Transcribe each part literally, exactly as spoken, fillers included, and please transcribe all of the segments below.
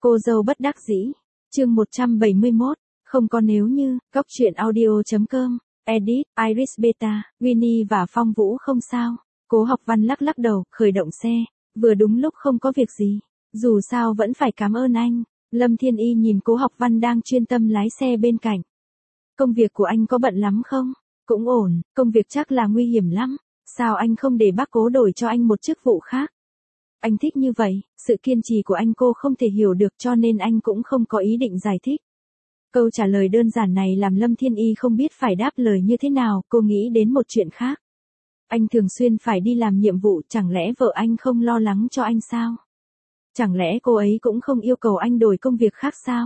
Cô dâu bất đắc dĩ. Chương một trăm bảy mươi mốt, không có nếu như, góc truyện audio chấm com, edit, Iris Beta, Winnie và Phong Vũ không sao. Cố Học Văn lắc lắc đầu, khởi động xe, vừa đúng lúc không có việc gì. Dù sao vẫn phải cảm ơn anh. Lâm Thiên Y nhìn Cố Học Văn đang chuyên tâm lái xe bên cạnh. Công việc của anh có bận lắm không? Cũng ổn, công việc chắc là nguy hiểm lắm. Sao anh không để bác Cố đổi cho anh một chức vụ khác? Anh thích như vậy, sự kiên trì của anh cô không thể hiểu được cho nên anh cũng không có ý định giải thích. Câu trả lời đơn giản này làm Lâm Thiên Y không biết phải đáp lời như thế nào, cô nghĩ đến một chuyện khác. Anh thường xuyên phải đi làm nhiệm vụ, chẳng lẽ vợ anh không lo lắng cho anh sao? Chẳng lẽ cô ấy cũng không yêu cầu anh đổi công việc khác sao?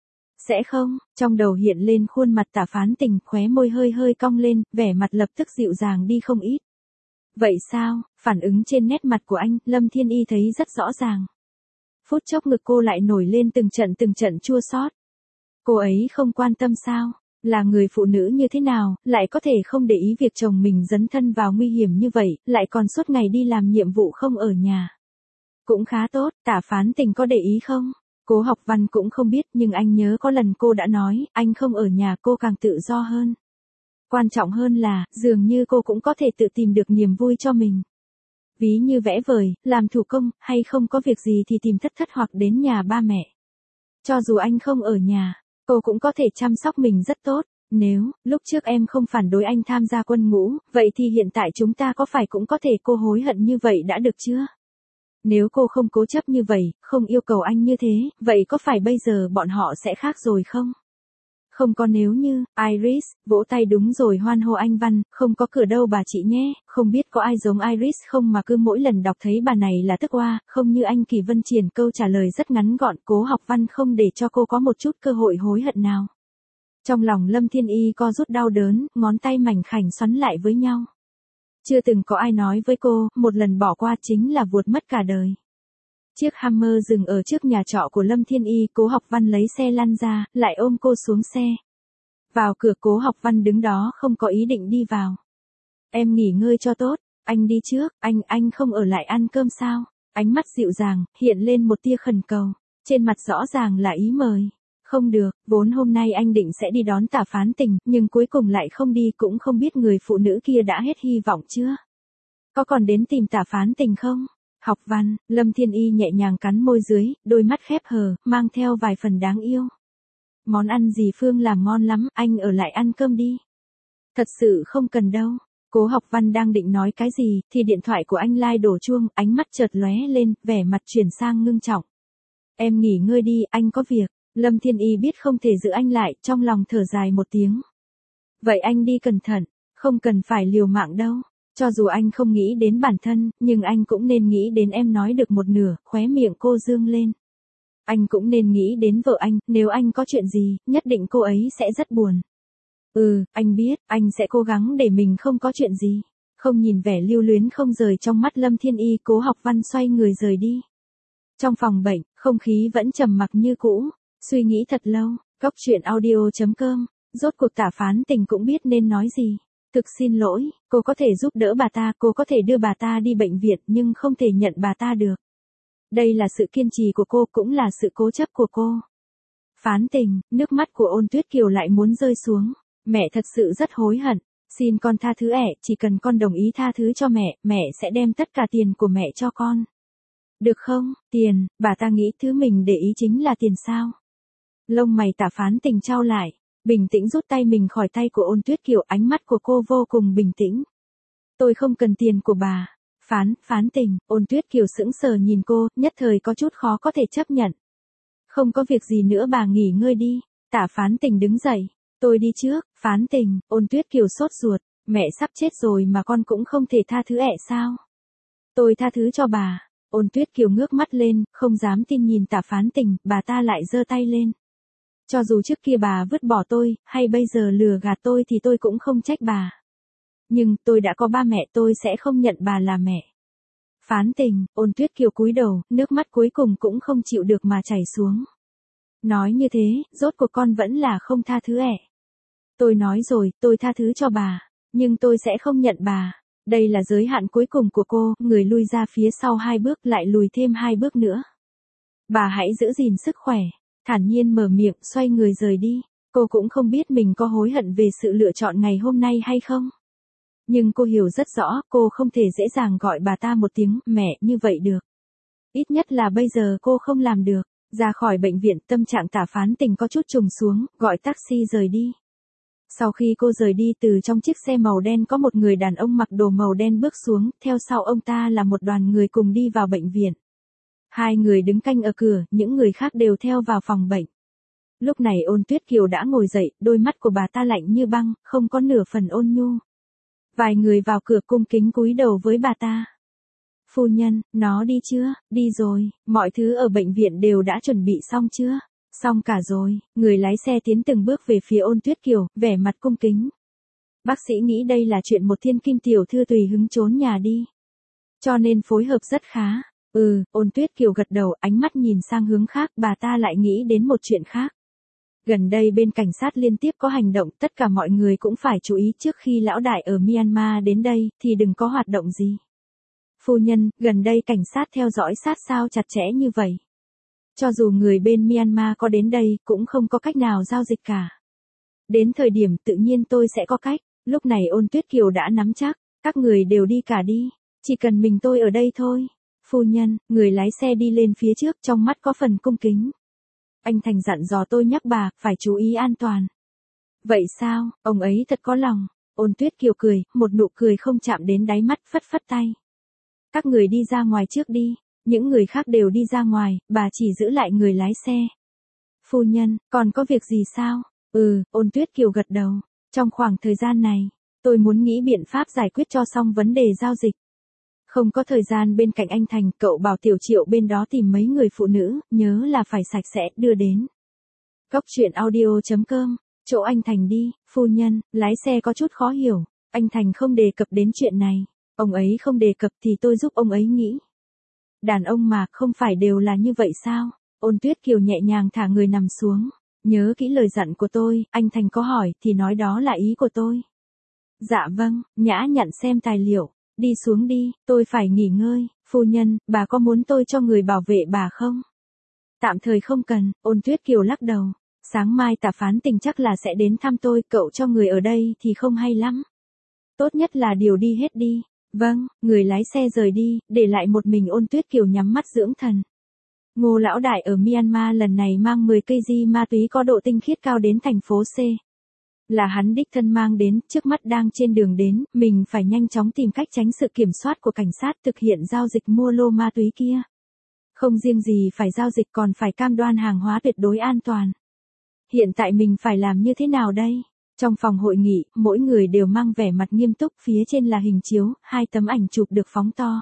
Sẽ không, trong đầu hiện lên khuôn mặt Tạ Phán Tình, khóe môi hơi hơi cong lên, vẻ mặt lập tức dịu dàng đi không ít. Vậy sao? Phản ứng trên nét mặt của anh, Lâm Thiên Y thấy rất rõ ràng. Phút chốc ngực cô lại nổi lên từng trận từng trận chua xót. Cô ấy không quan tâm sao? Là người phụ nữ như thế nào, lại có thể không để ý việc chồng mình dấn thân vào nguy hiểm như vậy, lại còn suốt ngày đi làm nhiệm vụ không ở nhà. Cũng khá tốt, Tạ Phán Tình có để ý không? Cố Học Văn cũng không biết, nhưng anh nhớ có lần cô đã nói, anh không ở nhà cô càng tự do hơn. Quan trọng hơn là, dường như cô cũng có thể tự tìm được niềm vui cho mình. Ví như vẽ vời, làm thủ công, hay không có việc gì thì tìm thất thất hoặc đến nhà ba mẹ. Cho dù anh không ở nhà, cô cũng có thể chăm sóc mình rất tốt. Nếu, lúc trước em không phản đối anh tham gia quân ngũ, vậy thì hiện tại chúng ta có phải cũng có thể cô hối hận như vậy đã được chưa? Nếu cô không cố chấp như vậy, không yêu cầu anh như thế, vậy có phải bây giờ bọn họ sẽ khác rồi không? Không có nếu như, Iris, vỗ tay đúng rồi hoan hô anh Văn, không có cửa đâu bà chị nhé, không biết có ai giống Iris không mà cứ mỗi lần đọc thấy bà này là tức oa, không như anh Kỳ Vân Triển. Câu trả lời rất ngắn gọn, Cố Học Văn không để cho cô có một chút cơ hội hối hận nào. Trong lòng Lâm Thiên Y co rút đau đớn, ngón tay mảnh khảnh xoắn lại với nhau. Chưa từng có ai nói với cô, một lần bỏ qua chính là vuột mất cả đời. Chiếc Hammer dừng ở trước nhà trọ của Lâm Thiên Y, Cố Học Văn lấy xe lăn ra, lại ôm cô xuống xe. Vào cửa, Cố Học Văn đứng đó không có ý định đi vào. Em nghỉ ngơi cho tốt, anh đi trước, anh, anh không ở lại ăn cơm sao? Ánh mắt dịu dàng, hiện lên một tia khẩn cầu, trên mặt rõ ràng là ý mời. Không được, vốn hôm nay anh định sẽ đi đón Tạ Phán Tình, nhưng cuối cùng lại không đi, cũng không biết người phụ nữ kia đã hết hy vọng chưa? Có còn đến tìm Tạ Phán Tình không? Học Văn, Lâm Thiên Y nhẹ nhàng cắn môi dưới, đôi mắt khép hờ, mang theo vài phần đáng yêu. Món ăn gì Phương làm ngon lắm, anh ở lại ăn cơm đi. Thật sự không cần đâu. Cố Học Văn đang định nói cái gì, thì điện thoại của anh lai đổ chuông, ánh mắt chợt lóe lên, vẻ mặt chuyển sang ngưng trọng. Em nghỉ ngơi đi, anh có việc. Lâm Thiên Y biết không thể giữ anh lại, trong lòng thở dài một tiếng. Vậy anh đi cẩn thận, không cần phải liều mạng đâu. Cho dù anh không nghĩ đến bản thân, nhưng anh cũng nên nghĩ đến em. Nói được một nửa, khóe miệng cô dương lên. Anh cũng nên nghĩ đến vợ anh, nếu anh có chuyện gì, nhất định cô ấy sẽ rất buồn. Ừ, anh biết, anh sẽ cố gắng để mình không có chuyện gì. Không nhìn vẻ lưu luyến không rời trong mắt Lâm Thiên Y, Cố Học Văn xoay người rời đi. Trong phòng bệnh, không khí vẫn trầm mặc như cũ. Suy nghĩ thật lâu, góc truyện audio chấm com, rốt cuộc Tạ Phán Tình cũng biết nên nói gì. Thực xin lỗi, cô có thể giúp đỡ bà ta, cô có thể đưa bà ta đi bệnh viện, nhưng không thể nhận bà ta được. Đây là sự kiên trì của cô, cũng là sự cố chấp của cô. Phán Tình, nước mắt của Ôn Tuyết Kiều lại muốn rơi xuống. Mẹ thật sự rất hối hận, xin con tha thứ ẻ, chỉ cần con đồng ý tha thứ cho mẹ, mẹ sẽ đem tất cả tiền của mẹ cho con. Được không? Tiền, bà ta nghĩ thứ mình để ý chính là tiền sao? Lông mày Tạ Phán Tình chau lại, bình tĩnh rút tay mình khỏi tay của Ôn Tuyết Kiều, ánh mắt của cô vô cùng bình tĩnh. Tôi không cần tiền của bà. Phán, Phán Tình, Ôn Tuyết Kiều sững sờ nhìn cô, nhất thời có chút khó có thể chấp nhận. Không có việc gì nữa, bà nghỉ ngơi đi. Tạ Phán Tình đứng dậy. Tôi đi trước. Phán Tình, Ôn Tuyết Kiều sốt ruột, mẹ sắp chết rồi mà con cũng không thể tha thứ ẹ sao? Tôi tha thứ cho bà. Ôn Tuyết Kiều ngước mắt lên, không dám tin nhìn Tạ Phán Tình, bà ta lại giơ tay lên. Cho dù trước kia bà vứt bỏ tôi, hay bây giờ lừa gạt tôi thì tôi cũng không trách bà. Nhưng, tôi đã có ba mẹ, tôi sẽ không nhận bà là mẹ. Phán Tình, Ôn Tuyết Kiều cúi đầu, nước mắt cuối cùng cũng không chịu được mà chảy xuống. Nói như thế, rốt cuộc con vẫn là không tha thứ ẹ. Tôi nói rồi, tôi tha thứ cho bà, nhưng tôi sẽ không nhận bà. Đây là giới hạn cuối cùng của cô, người lui ra phía sau hai bước lại lùi thêm hai bước nữa. Bà hãy giữ gìn sức khỏe, thản nhiên mở miệng xoay người rời đi. Cô cũng không biết mình có hối hận về sự lựa chọn ngày hôm nay hay không. Nhưng cô hiểu rất rõ cô không thể dễ dàng gọi bà ta một tiếng mẹ như vậy được. Ít nhất là bây giờ cô không làm được. Ra khỏi bệnh viện tâm trạng Tả Phán Tình có chút trùng xuống, gọi taxi rời đi. Sau khi cô rời đi từ trong chiếc xe màu đen có một người đàn ông mặc đồ màu đen bước xuống, theo sau ông ta là một đoàn người cùng đi vào bệnh viện. Hai người đứng canh ở cửa, những người khác đều theo vào phòng bệnh. Lúc này Ôn Tuyết Kiều đã ngồi dậy, đôi mắt của bà ta lạnh như băng, không có nửa phần ôn nhu. Vài người vào cửa cung kính cúi đầu với bà ta. Phu nhân, nó đi chưa? Đi rồi, mọi thứ ở bệnh viện đều đã chuẩn bị xong chưa? Xong cả rồi, người lái xe tiến từng bước về phía Ôn Tuyết Kiều, vẻ mặt cung kính. Bác sĩ nghĩ đây là chuyện một thiên kim tiểu thư tùy hứng trốn nhà đi. Cho nên phối hợp rất khá. Ừ, Ôn Tuyết Kiều gật đầu, ánh mắt nhìn sang hướng khác, bà ta lại nghĩ đến một chuyện khác. Gần đây bên cảnh sát liên tiếp có hành động, tất cả mọi người cũng phải chú ý trước khi lão đại ở Myanmar đến đây, thì đừng có hoạt động gì. Phu nhân, gần đây cảnh sát theo dõi sát sao chặt chẽ như vậy. Cho dù người bên Myanmar có đến đây, cũng không có cách nào giao dịch cả. Đến thời điểm tự nhiên tôi sẽ có cách, lúc này Ôn Tuyết Kiều đã nắm chắc, các người đều đi cả đi, chỉ cần mình tôi ở đây thôi. Phu nhân, người lái xe đi lên phía trước trong mắt có phần cung kính. Anh Thành dặn dò tôi nhắc bà, phải chú ý an toàn. Vậy sao, ông ấy thật có lòng. Ôn Tuyết Kiều cười, một nụ cười không chạm đến đáy mắt, phất phất tay. Các người đi ra ngoài trước đi, những người khác đều đi ra ngoài, bà chỉ giữ lại người lái xe. Phu nhân, còn có việc gì sao? Ừ, Ôn Tuyết Kiều gật đầu. Trong khoảng thời gian này, tôi muốn nghĩ biện pháp giải quyết cho xong vấn đề giao dịch. Không có thời gian bên cạnh anh Thành, cậu bảo Tiểu Triệu bên đó tìm mấy người phụ nữ, nhớ là phải sạch sẽ, đưa đến. Góc truyện audio chấm com, chỗ anh Thành đi, phu nhân, lái xe có chút khó hiểu, anh Thành không đề cập đến chuyện này, ông ấy không đề cập thì tôi giúp ông ấy nghĩ. Đàn ông mà, không phải đều là như vậy sao? Ôn Tuyết Kiều nhẹ nhàng thả người nằm xuống, nhớ kỹ lời dặn của tôi, anh Thành có hỏi thì nói đó là ý của tôi. Dạ vâng, nhã nhặn xem tài liệu. Đi xuống đi, tôi phải nghỉ ngơi. Phu nhân, bà có muốn tôi cho người bảo vệ bà không? Tạm thời không cần, Ôn Tuyết Kiều lắc đầu. Sáng mai Tả Phán Tình chắc là sẽ đến thăm tôi, cậu cho người ở đây thì không hay lắm. Tốt nhất là điều đi hết đi. Vâng, người lái xe rời đi, để lại một mình Ôn Tuyết Kiều nhắm mắt dưỡng thần. Ngô lão đại ở Myanmar lần này mang mười cây di ma túy có độ tinh khiết cao đến thành phố C. Là hắn đích thân mang đến, trước mắt đang trên đường đến, mình phải nhanh chóng tìm cách tránh sự kiểm soát của cảnh sát thực hiện giao dịch mua lô ma túy kia. Không riêng gì phải giao dịch còn phải cam đoan hàng hóa tuyệt đối an toàn. Hiện tại mình phải làm như thế nào đây? Trong phòng hội nghị, mỗi người đều mang vẻ mặt nghiêm túc, phía trên là hình chiếu, hai tấm ảnh chụp được phóng to.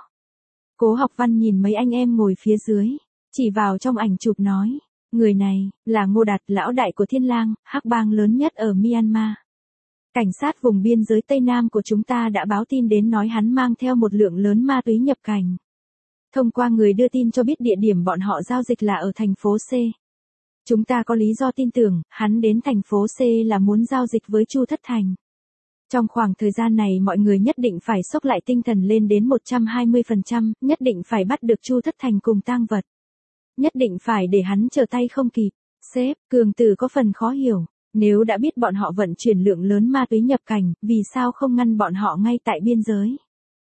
Cố Học Văn nhìn mấy anh em ngồi phía dưới, chỉ vào trong ảnh chụp nói. Người này, là Ngô Đạt, lão đại của Thiên Lang, hắc bang lớn nhất ở Myanmar. Cảnh sát vùng biên giới Tây Nam của chúng ta đã báo tin đến nói hắn mang theo một lượng lớn ma túy nhập cảnh. Thông qua người đưa tin cho biết địa điểm bọn họ giao dịch là ở thành phố C. Chúng ta có lý do tin tưởng, hắn đến thành phố C là muốn giao dịch với Chu Thất Thành. Trong khoảng thời gian này mọi người nhất định phải xốc lại tinh thần lên đến một trăm hai mươi phần trăm, nhất định phải bắt được Chu Thất Thành cùng tang vật. Nhất định phải để hắn trở tay không kịp. Sếp, Cường Tử có phần khó hiểu. Nếu đã biết bọn họ vận chuyển lượng lớn ma túy nhập cảnh, vì sao không ngăn bọn họ ngay tại biên giới?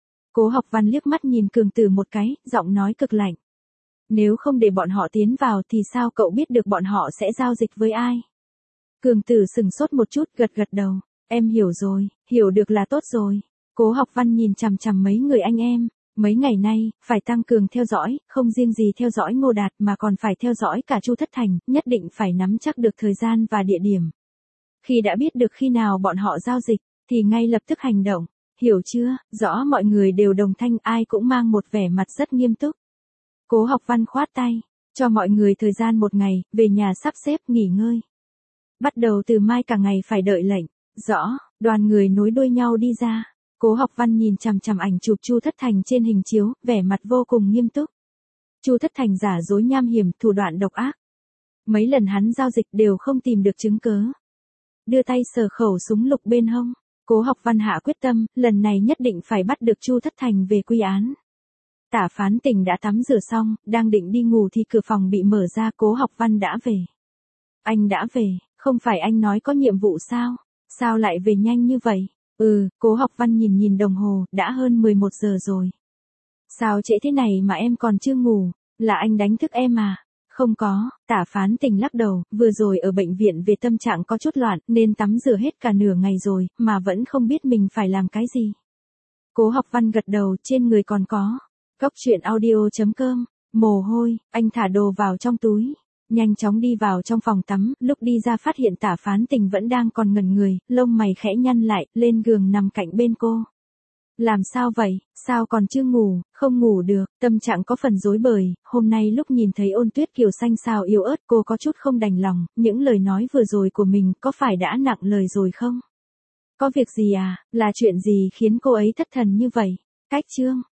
Cố Học Văn liếc mắt nhìn Cường Tử một cái, giọng nói cực lạnh. Nếu không để bọn họ tiến vào thì sao cậu biết được bọn họ sẽ giao dịch với ai? Cường Tử sừng sốt một chút, gật gật đầu. Em hiểu rồi, hiểu được là tốt rồi. Cố Học Văn nhìn chằm chằm mấy người anh em. Mấy ngày nay, phải tăng cường theo dõi, không riêng gì theo dõi Ngô Đạt mà còn phải theo dõi cả Chu Thất Thành, nhất định phải nắm chắc được thời gian và địa điểm. Khi đã biết được khi nào bọn họ giao dịch, thì ngay lập tức hành động. Hiểu chưa? Rõ mọi người đều đồng thanh, ai cũng mang một vẻ mặt rất nghiêm túc. Cố Học Văn khoát tay, cho mọi người thời gian một ngày, về nhà sắp xếp nghỉ ngơi. Bắt đầu từ mai cả ngày phải đợi lệnh. Rõ, đoàn người nối đuôi nhau đi ra. Cố Học Văn nhìn chằm chằm ảnh chụp Chu Thất Thành trên hình chiếu, vẻ mặt vô cùng nghiêm túc. Chu Thất Thành giả dối nham hiểm, thủ đoạn độc ác. Mấy lần hắn giao dịch đều không tìm được chứng cớ. Đưa tay sờ khẩu súng lục bên hông. Cố Học Văn hạ quyết tâm, lần này nhất định phải bắt được Chu Thất Thành về quy án. Tả Phán Tình đã tắm rửa xong, đang định đi ngủ thì cửa phòng bị mở ra, Cố Học Văn đã về. Anh đã về, không phải anh nói có nhiệm vụ sao? Sao lại về nhanh như vậy? Ừ, Cố Học Văn nhìn nhìn đồng hồ, đã hơn mười một giờ rồi. Sao trễ thế này mà em còn chưa ngủ? Là anh đánh thức em à? Không có, Tả Phán Tình lắc đầu, vừa rồi ở bệnh viện về tâm trạng có chút loạn nên tắm rửa hết cả nửa ngày rồi, mà vẫn không biết mình phải làm cái gì. Cố Học Văn gật đầu, trên người còn có. Cốc truyện audio chấm com, mồ hôi, anh thả đồ vào trong túi. Nhanh chóng đi vào trong phòng tắm, lúc đi ra phát hiện Tả Phán Tình vẫn đang còn ngẩn người, lông mày khẽ nhăn lại, lên giường nằm cạnh bên cô. Làm sao vậy, sao còn chưa ngủ, không ngủ được, tâm trạng có phần rối bời, hôm nay lúc nhìn thấy Ôn Tuyết Kiều xanh xao yếu ớt cô có chút không đành lòng, những lời nói vừa rồi của mình có phải đã nặng lời rồi không? Có việc gì à, là chuyện gì khiến cô ấy thất thần như vậy? Cách chương